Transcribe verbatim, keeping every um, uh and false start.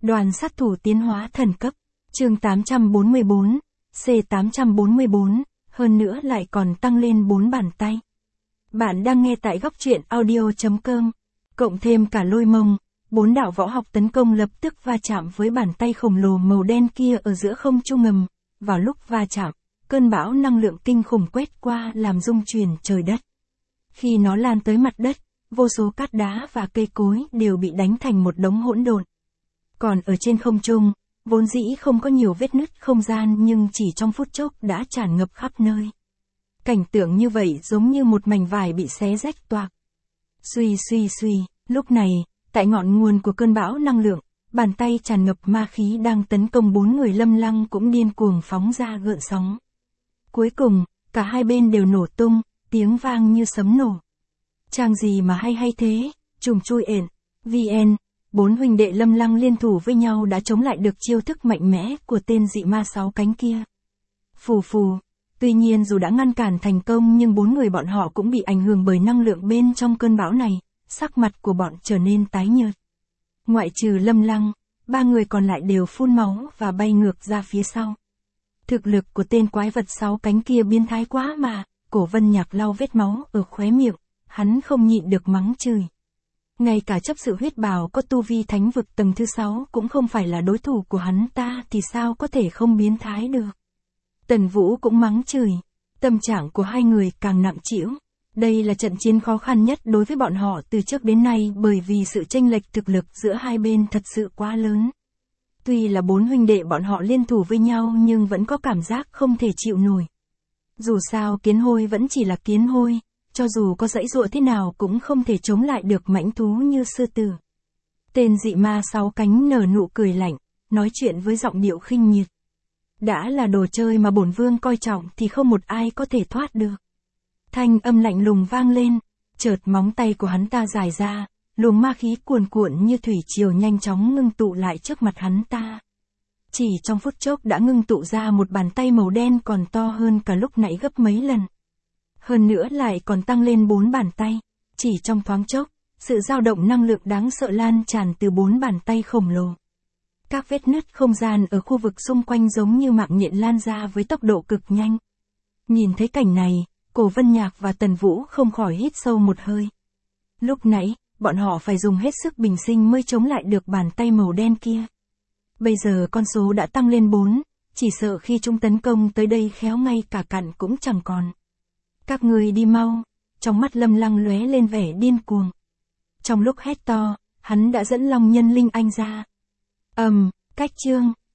Đoàn sát thủ tiến hóa thần cấp. Chương tám trăm bốn mươi bốn, C tám trăm bốn mươi bốn, hơn nữa lại còn tăng lên bốn bàn tay. Bạn đang nghe tại góc truyện audio chấm com. Cộng thêm cả lôi mông, bốn đạo võ học tấn công lập tức va chạm với bàn tay khổng lồ màu đen kia ở giữa không trung ngầm. Vào lúc va chạm, cơn bão năng lượng kinh khủng quét qua làm rung chuyển trời đất. Khi nó lan tới mặt đất, vô số cát đá và cây cối đều bị đánh thành một đống hỗn độn. Còn ở trên không trung, vốn dĩ không có nhiều vết nứt không gian nhưng chỉ trong phút chốc đã tràn ngập khắp nơi. Cảnh tượng như vậy giống như một mảnh vải bị xé rách toạc. Suy suy suy, lúc này, tại ngọn nguồn của cơn bão năng lượng, bàn tay tràn ngập ma khí đang tấn công bốn người Lâm Lăng cũng điên cuồng phóng ra gợn sóng. Cuối cùng, cả hai bên đều nổ tung, tiếng vang như sấm nổ. Trang gì mà hay hay thế, trùng chui ện, vn, bốn huynh đệ Lâm Lăng liên thủ với nhau đã chống lại được chiêu thức mạnh mẽ của tên dị ma sáu cánh kia. Phù phù, tuy nhiên dù đã ngăn cản thành công nhưng bốn người bọn họ cũng bị ảnh hưởng bởi năng lượng bên trong cơn bão này, sắc mặt của bọn trở nên tái nhợt. Ngoại trừ Lâm Lăng, ba người còn lại đều phun máu và bay ngược ra phía sau. Thực lực của tên quái vật sáu cánh kia biến thái quá mà, Cổ Vân Nhạc lau vết máu ở khóe miệng, hắn không nhịn được mắng chửi. Ngay cả chấp sự huyết bào có tu vi thánh vực tầng thứ sáu cũng không phải là đối thủ của hắn ta thì sao có thể không biến thái được. Tần Vũ cũng mắng chửi, tâm trạng của hai người càng nặng trĩu. Đây là trận chiến khó khăn nhất đối với bọn họ từ trước đến nay bởi vì sự chênh lệch thực lực giữa hai bên thật sự quá lớn. Tuy là bốn huynh đệ bọn họ liên thủ với nhau nhưng vẫn có cảm giác không thể chịu nổi. Dù sao kiến hôi vẫn chỉ là kiến hôi, cho dù có giãy giụa thế nào cũng không thể chống lại được mãnh thú như sư tử. Tên dị ma sáu cánh nở nụ cười lạnh, nói chuyện với giọng điệu khinh miệt. Đã là đồ chơi mà bổn vương coi trọng thì không một ai có thể thoát được. Thanh âm lạnh lùng vang lên, chợt móng tay của hắn ta dài ra, luồng ma khí cuồn cuộn như thủy triều nhanh chóng ngưng tụ lại trước mặt hắn ta. Chỉ trong phút chốc đã ngưng tụ ra một bàn tay màu đen còn to hơn cả lúc nãy gấp mấy lần. Hơn nữa lại còn tăng lên bốn bàn tay, chỉ trong thoáng chốc, sự dao động năng lượng đáng sợ lan tràn từ bốn bàn tay khổng lồ. Các vết nứt không gian ở khu vực xung quanh giống như mạng nhện lan ra với tốc độ cực nhanh. Nhìn thấy cảnh này, Cổ Vân Nhạc và Tần Vũ không khỏi hít sâu một hơi. Lúc nãy, bọn họ phải dùng hết sức bình sinh mới chống lại được bàn tay màu đen kia. Bây giờ con số đã tăng lên bốn, chỉ sợ khi chúng tấn công tới đây khéo ngay cả cặn cũng chẳng còn. Các người đi mau, trong mắt Lâm Lăng lóe lên vẻ điên cuồng. Trong lúc hét to, hắn đã dẫn Long Nhân Linh Anh ra. Ầm, um, cách chương.